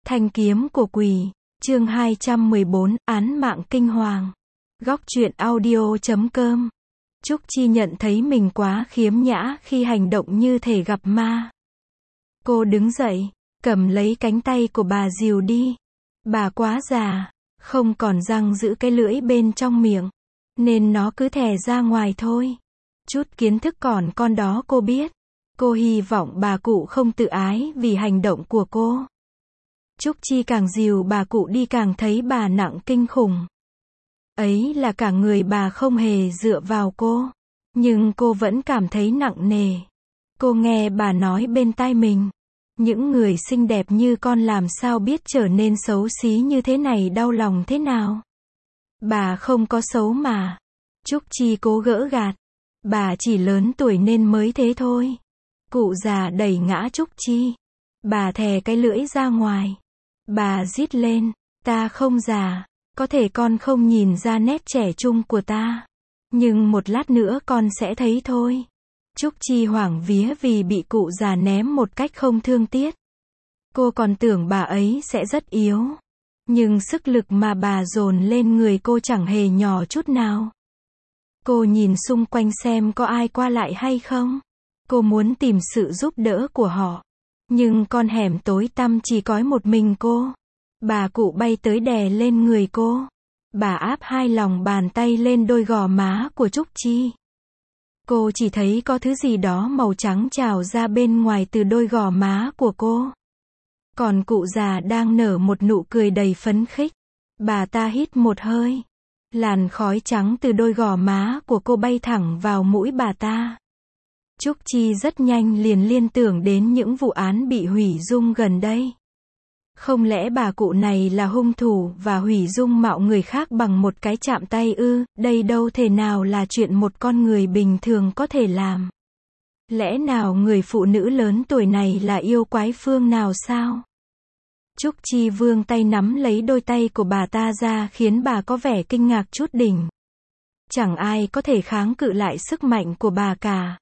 Thanh kiếm của quỷ, chương 214, án mạng kinh hoàng. Góc truyện audio.com. Trúc Chi nhận thấy mình quá khiếm nhã khi hành động như thể gặp ma. Cô đứng dậy, cầm lấy cánh tay của bà dìu đi. Bà quá già, không còn răng giữ cái lưỡi bên trong miệng, nên nó cứ thè ra ngoài thôi. Chút kiến thức còn con đó cô biết. Cô hy vọng bà cụ không tự ái vì hành động của cô. Trúc Chi càng dìu bà cụ đi càng thấy bà nặng kinh khủng. Ấy là cả người bà không hề dựa vào cô. Nhưng cô vẫn cảm thấy nặng nề. Cô nghe bà nói bên tai mình. Những người xinh đẹp như con làm sao biết trở nên xấu xí như thế này đau lòng thế nào. Bà không có xấu mà. Trúc Chi cố gỡ gạt. Bà chỉ lớn tuổi nên mới thế thôi. Cụ già đẩy ngã Trúc Chi. Bà thè cái lưỡi ra ngoài. Bà rít lên, ta không già, có thể con không nhìn ra nét trẻ trung của ta. Nhưng một lát nữa con sẽ thấy thôi. Trúc Chi hoảng vía vì bị cụ già ném một cách không thương tiếc. Cô còn tưởng bà ấy sẽ rất yếu. Nhưng sức lực mà bà dồn lên người cô chẳng hề nhỏ chút nào. Cô nhìn xung quanh xem có ai qua lại hay không. Cô muốn tìm sự giúp đỡ của họ. Nhưng con hẻm tối tăm chỉ có một mình cô. Bà cụ bay tới đè lên người cô. Bà áp hai lòng bàn tay lên đôi gò má của Trúc Chi. Cô chỉ thấy có thứ gì đó màu trắng trào ra bên ngoài từ đôi gò má của cô. Còn cụ già đang nở một nụ cười đầy phấn khích. Bà ta hít một hơi. Làn khói trắng từ đôi gò má của cô bay thẳng vào mũi bà ta. Trúc Chi rất nhanh liền liên tưởng đến những vụ án bị hủy dung gần đây. Không lẽ bà cụ này là hung thủ và hủy dung mạo người khác bằng một cái chạm tay ư? Đây đâu thể nào là chuyện một con người bình thường có thể làm. Lẽ nào người phụ nữ lớn tuổi này là yêu quái phương nào sao? Trúc Chi vươn tay nắm lấy đôi tay của bà ta ra khiến bà có vẻ kinh ngạc chút đỉnh. Chẳng ai có thể kháng cự lại sức mạnh của bà cả.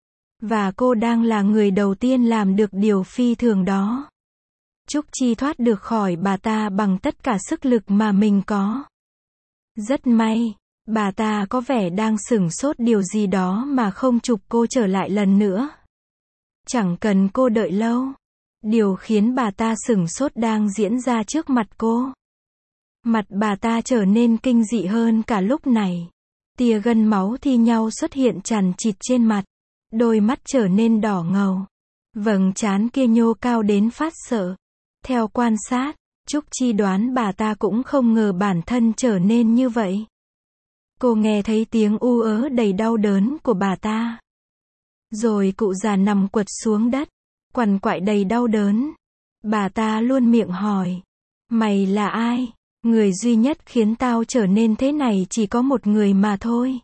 Và cô đang là người đầu tiên làm được điều phi thường đó. Trúc Chi thoát được khỏi bà ta bằng tất cả sức lực mà mình có. Rất may, bà ta có vẻ đang sửng sốt điều gì đó mà không chụp cô trở lại lần nữa. Chẳng cần cô đợi lâu. Điều khiến bà ta sửng sốt đang diễn ra trước mặt cô. Mặt bà ta trở nên kinh dị hơn cả lúc này. Tia gân máu thi nhau xuất hiện chằng chịt trên mặt. Đôi mắt trở nên đỏ ngầu. Vầng trán kia nhô cao đến phát sợ. Theo quan sát, Trúc Chi đoán bà ta cũng không ngờ bản thân trở nên như vậy. Cô nghe thấy tiếng u ớ đầy đau đớn của bà ta. Rồi cụ già nằm quật xuống đất, quằn quại đầy đau đớn. Bà ta luôn miệng hỏi. Mày là ai? Người duy nhất khiến tao trở nên thế này chỉ có một người mà thôi.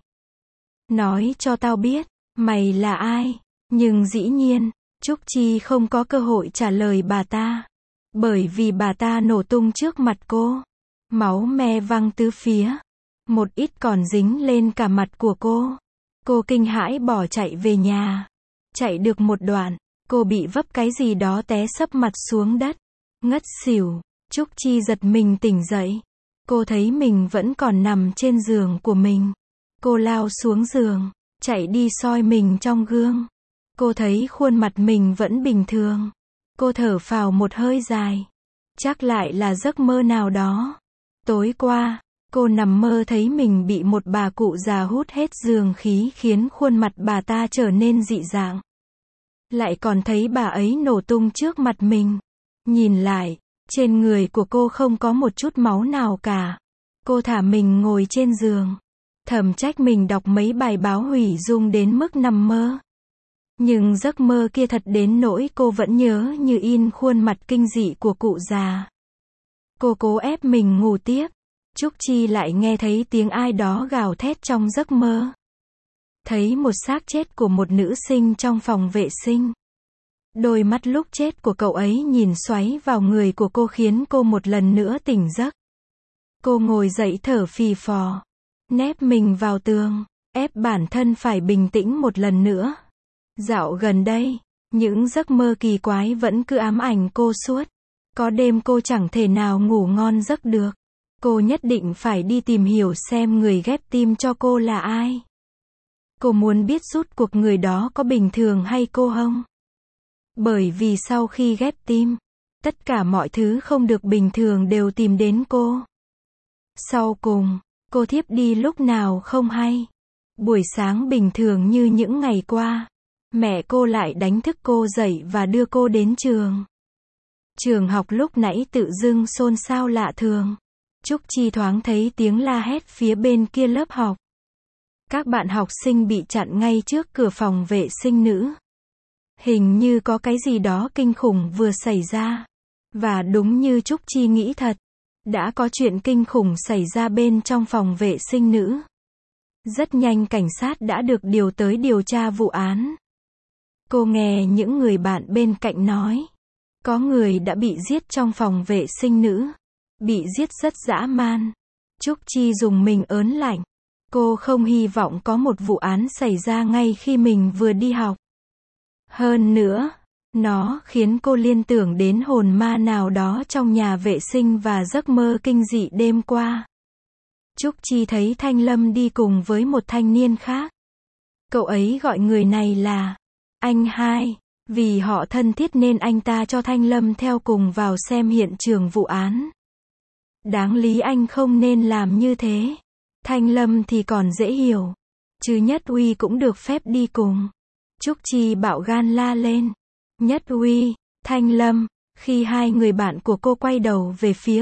Nói cho tao biết. Mày là ai? Nhưng dĩ nhiên, Trúc Chi không có cơ hội trả lời bà ta. Bởi vì bà ta nổ tung trước mặt cô. Máu me văng tứ phía. Một ít còn dính lên cả mặt của cô. Cô kinh hãi bỏ chạy về nhà. Chạy được một đoạn, cô bị vấp cái gì đó té sấp mặt xuống đất. Ngất xỉu. Trúc Chi giật mình tỉnh dậy. Cô thấy mình vẫn còn nằm trên giường của mình. Cô lao xuống giường. Chạy đi soi mình trong gương. Cô thấy khuôn mặt mình vẫn bình thường. Cô thở phào một hơi dài. Chắc lại là giấc mơ nào đó. Tối qua, cô nằm mơ thấy mình bị một bà cụ già hút hết dương khí khiến khuôn mặt bà ta trở nên dị dạng. Lại còn thấy bà ấy nổ tung trước mặt mình. Nhìn lại, trên người của cô không có một chút máu nào cả. Cô thả mình ngồi trên giường. Thầm trách mình đọc mấy bài báo hủy dung đến mức nằm mơ. Nhưng giấc mơ kia thật đến nỗi cô vẫn nhớ như in khuôn mặt kinh dị của cụ già. Cô cố ép mình ngủ tiếp. Trúc Chi lại nghe thấy tiếng ai đó gào thét trong giấc mơ. Thấy một xác chết của một nữ sinh trong phòng vệ sinh. Đôi mắt lúc chết của cậu ấy nhìn xoáy vào người của cô khiến cô một lần nữa tỉnh giấc. Cô ngồi dậy thở phì phò. Nép mình vào tường, ép bản thân phải bình tĩnh một lần nữa. Dạo gần đây, những giấc mơ kỳ quái vẫn cứ ám ảnh cô suốt. Có đêm cô chẳng thể nào ngủ ngon giấc được. Cô nhất định phải đi tìm hiểu xem người ghép tim cho cô là ai. Cô muốn biết rốt cuộc người đó có bình thường hay cô không. Bởi vì sau khi ghép tim, tất cả mọi thứ không được bình thường đều tìm đến cô. Sau cùng, cô thiếp đi lúc nào không hay. Buổi sáng bình thường như những ngày qua, mẹ cô lại đánh thức cô dậy và đưa cô đến trường. Trường học lúc nãy tự dưng xôn xao lạ thường. Trúc Chi thoáng thấy tiếng la hét phía bên kia lớp học. Các bạn học sinh bị chặn ngay trước cửa phòng vệ sinh nữ. Hình như có cái gì đó kinh khủng vừa xảy ra. Và đúng như Trúc Chi nghĩ thật, đã có chuyện kinh khủng xảy ra bên trong phòng vệ sinh nữ. Rất nhanh cảnh sát đã được điều tới điều tra vụ án. Cô nghe những người bạn bên cạnh nói, có người đã bị giết trong phòng vệ sinh nữ. Bị giết rất dã man. Trúc Chi dùng mình ớn lạnh. Cô không hy vọng có một vụ án xảy ra ngay khi mình vừa đi học. Hơn nữa, nó khiến cô liên tưởng đến hồn ma nào đó trong nhà vệ sinh và giấc mơ kinh dị đêm qua. Trúc Chi thấy Thanh Lâm đi cùng với một thanh niên khác. Cậu ấy gọi người này là anh hai, vì họ thân thiết nên anh ta cho Thanh Lâm theo cùng vào xem hiện trường vụ án. Đáng lý anh không nên làm như thế. Thanh Lâm thì còn dễ hiểu. Chứ Nhất Uy cũng được phép đi cùng. Trúc Chi bạo gan la lên. Nhất Uy, Thanh Lâm. Khi hai người bạn của cô quay đầu về phía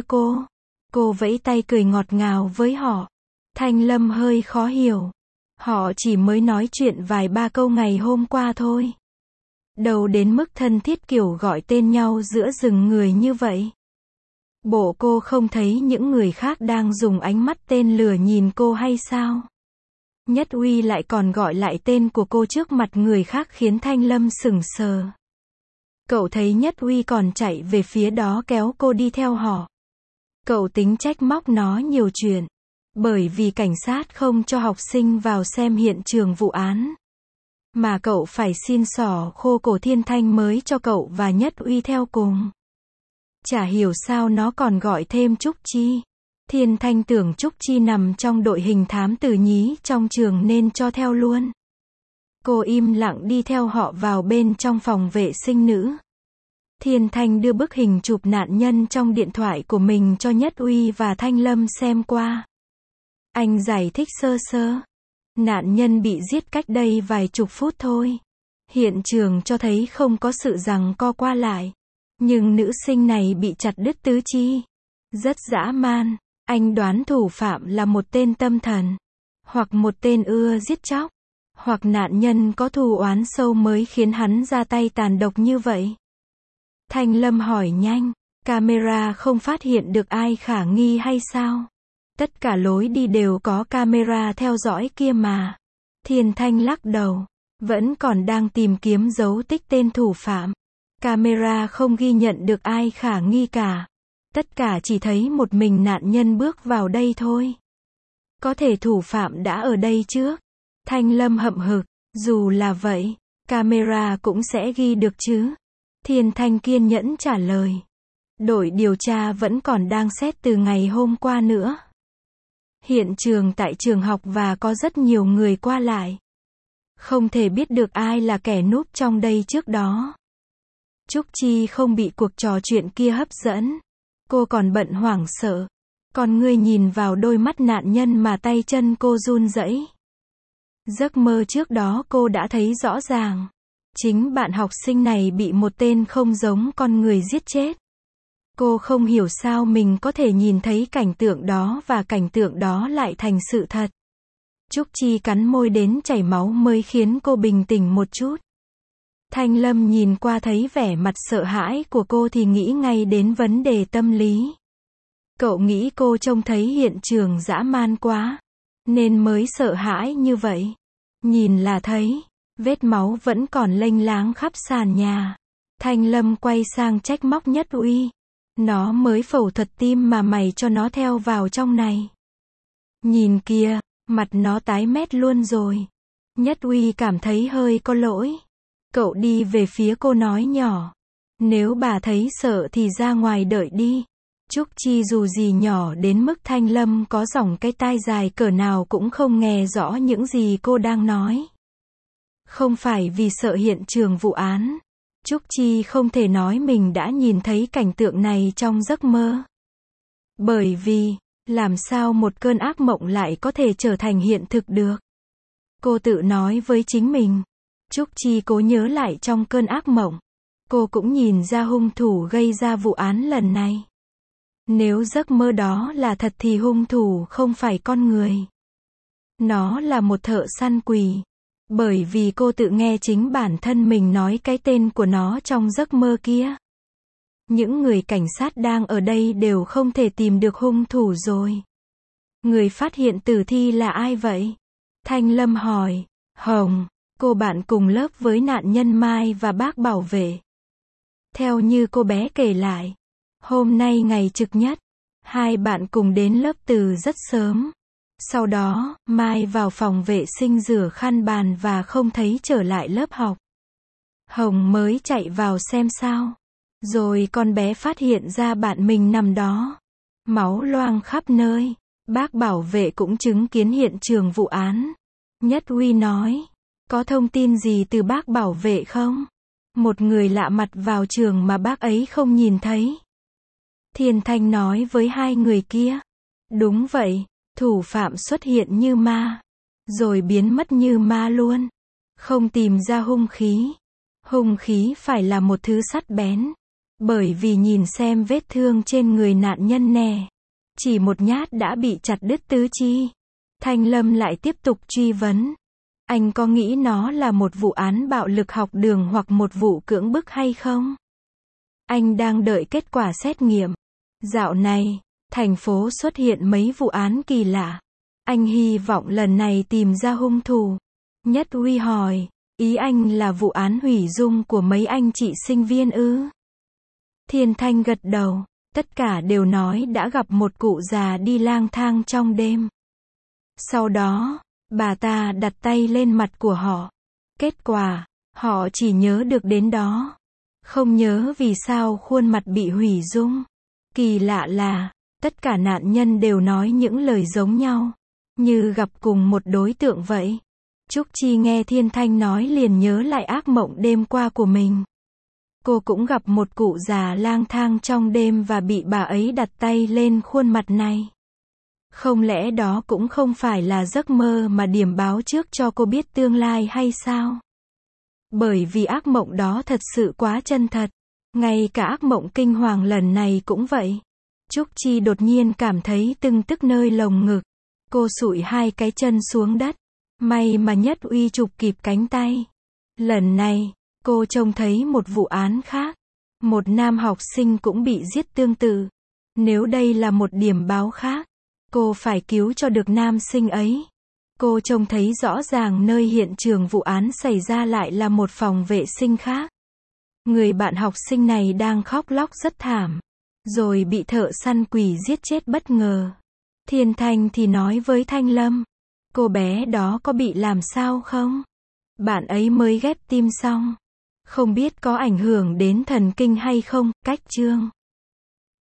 cô vẫy tay cười ngọt ngào với họ. Thanh Lâm hơi khó hiểu. Họ chỉ mới nói chuyện vài ba câu ngày hôm qua thôi. Đâu đến mức thân thiết kiểu gọi tên nhau giữa rừng người như vậy. Bộ cô không thấy những người khác đang dùng ánh mắt tên lửa nhìn cô hay sao? Nhất Uy lại còn gọi lại tên của cô trước mặt người khác khiến Thanh Lâm sững sờ. Cậu thấy Nhất Uy còn chạy về phía đó kéo cô đi theo họ. Cậu tính trách móc nó nhiều chuyện. Bởi vì cảnh sát không cho học sinh vào xem hiện trường vụ án. Mà cậu phải xin xỏ khô cổ Thiên Thanh mới cho cậu và Nhất Uy theo cùng. Chả hiểu sao nó còn gọi thêm Trúc Chi. Thiên Thanh tưởng Trúc Chi nằm trong đội hình thám tử nhí trong trường nên cho theo luôn. Cô im lặng đi theo họ vào bên trong phòng vệ sinh nữ. Thiên Thanh đưa bức hình chụp nạn nhân trong điện thoại của mình cho Nhất Uy và Thanh Lâm xem qua. Anh giải thích sơ sơ. Nạn nhân bị giết cách đây vài chục phút thôi. Hiện trường cho thấy không có sự giằng co qua lại. Nhưng nữ sinh này bị chặt đứt tứ chi. Rất dã man. Anh đoán thủ phạm là một tên tâm thần. Hoặc một tên ưa giết chóc. Hoặc nạn nhân có thù oán sâu mới khiến hắn ra tay tàn độc như vậy. Thanh Lâm hỏi nhanh. Camera không phát hiện được ai khả nghi hay sao? Tất cả lối đi đều có camera theo dõi kia mà. Thiên Thanh lắc đầu. Vẫn còn đang tìm kiếm dấu tích tên thủ phạm. Camera không ghi nhận được ai khả nghi cả. Tất cả chỉ thấy một mình nạn nhân bước vào đây thôi. Có thể thủ phạm đã ở đây trước. Thanh Lâm hậm hực. Dù là vậy, camera cũng sẽ ghi được chứ. Thiên Thanh kiên nhẫn trả lời. Đội điều tra vẫn còn đang xét từ ngày hôm qua nữa. Hiện trường tại trường học và có rất nhiều người qua lại. Không thể biết được ai là kẻ núp trong đây trước đó. Trúc Chi không bị cuộc trò chuyện kia hấp dẫn. Cô còn bận hoảng sợ. Còn ngươi nhìn vào đôi mắt nạn nhân mà tay chân cô run rẩy. Giấc mơ trước đó cô đã thấy rõ ràng. Chính bạn học sinh này bị một tên không giống con người giết chết. Cô không hiểu sao mình có thể nhìn thấy cảnh tượng đó và cảnh tượng đó lại thành sự thật. Trúc Chi cắn môi đến chảy máu mới khiến cô bình tĩnh một chút. Thanh Lâm nhìn qua thấy vẻ mặt sợ hãi của cô thì nghĩ ngay đến vấn đề tâm lý. Cậu nghĩ cô trông thấy hiện trường dã man quá, nên mới sợ hãi như vậy. Nhìn là thấy, vết máu vẫn còn lênh láng khắp sàn nhà. Thanh Lâm quay sang trách móc Nhất Uy. Nó mới phẫu thuật tim mà mày cho nó theo vào trong này. Nhìn kìa, mặt nó tái mét luôn rồi. Nhất Uy cảm thấy hơi có lỗi. Cậu đi về phía cô nói nhỏ. Nếu bà thấy sợ thì ra ngoài đợi đi. Trúc Chi dù gì nhỏ đến mức Thanh Lâm có giỏng cái tai dài cỡ nào cũng không nghe rõ những gì cô đang nói. Không phải vì sợ hiện trường vụ án. Trúc Chi không thể nói mình đã nhìn thấy cảnh tượng này trong giấc mơ. Bởi vì, làm sao một cơn ác mộng lại có thể trở thành hiện thực được? Cô tự nói với chính mình. Trúc Chi cố nhớ lại trong cơn ác mộng. Cô cũng nhìn ra hung thủ gây ra vụ án lần này. Nếu giấc mơ đó là thật thì hung thủ không phải con người. Nó là một thợ săn quỷ. Bởi vì cô tự nghe chính bản thân mình nói cái tên của nó trong giấc mơ kia. Những người cảnh sát đang ở đây đều không thể tìm được hung thủ rồi. Người phát hiện tử thi là ai vậy? Thanh Lâm hỏi. Hồng, cô bạn cùng lớp với nạn nhân Mai và bác bảo vệ. Theo như cô bé kể lại, hôm nay ngày trực nhất, hai bạn cùng đến lớp từ rất sớm. Sau đó, Mai vào phòng vệ sinh rửa khăn bàn và không thấy trở lại lớp học. Hồng mới chạy vào xem sao. Rồi con bé phát hiện ra bạn mình nằm đó. Máu loang khắp nơi. Bác bảo vệ cũng chứng kiến hiện trường vụ án. Nhất Huy nói. Có thông tin gì từ bác bảo vệ không? Một người lạ mặt vào trường mà bác ấy không nhìn thấy. Thiên Thanh nói với hai người kia. Đúng vậy, thủ phạm xuất hiện như ma. Rồi biến mất như ma luôn. Không tìm ra hung khí. Hung khí phải là một thứ sắc bén. Bởi vì nhìn xem vết thương trên người nạn nhân nè. Chỉ một nhát đã bị chặt đứt tứ chi. Thanh Lâm lại tiếp tục truy vấn. Anh có nghĩ nó là một vụ án bạo lực học đường hoặc một vụ cưỡng bức hay không? Anh đang đợi kết quả xét nghiệm. Dạo này, thành phố xuất hiện mấy vụ án kỳ lạ. Anh hy vọng lần này tìm ra hung thủ. Nhất Huy hỏi, ý anh là vụ án hủy dung của mấy anh chị sinh viên ư? Thiên Thanh gật đầu, tất cả đều nói đã gặp một cụ già đi lang thang trong đêm. Sau đó, bà ta đặt tay lên mặt của họ. Kết quả, họ chỉ nhớ được đến đó. Không nhớ vì sao khuôn mặt bị hủy dung. Kỳ lạ là, tất cả nạn nhân đều nói những lời giống nhau. Như gặp cùng một đối tượng vậy. Trúc Chi nghe Thiên Thanh nói liền nhớ lại ác mộng đêm qua của mình. Cô cũng gặp một cụ già lang thang trong đêm và bị bà ấy đặt tay lên khuôn mặt này. Không lẽ đó cũng không phải là giấc mơ mà điểm báo trước cho cô biết tương lai hay sao? Bởi vì ác mộng đó thật sự quá chân thật. Ngay cả ác mộng kinh hoàng lần này cũng vậy. Trúc Chi đột nhiên cảm thấy tưng tức nơi lồng ngực. Cô sụi hai cái chân xuống đất. May mà Nhất Uy chụp kịp cánh tay. Lần này, cô trông thấy một vụ án khác. Một nam học sinh cũng bị giết tương tự. Nếu đây là một điểm báo khác, cô phải cứu cho được nam sinh ấy. Cô trông thấy rõ ràng nơi hiện trường vụ án xảy ra lại là một phòng vệ sinh khác. Người bạn học sinh này đang khóc lóc rất thảm. Rồi bị thợ săn quỷ giết chết bất ngờ. Thiên Thanh thì nói với Thanh Lâm. Cô bé đó có bị làm sao không? Bạn ấy mới ghép tim xong. Không biết có ảnh hưởng đến thần kinh hay không, cách chương.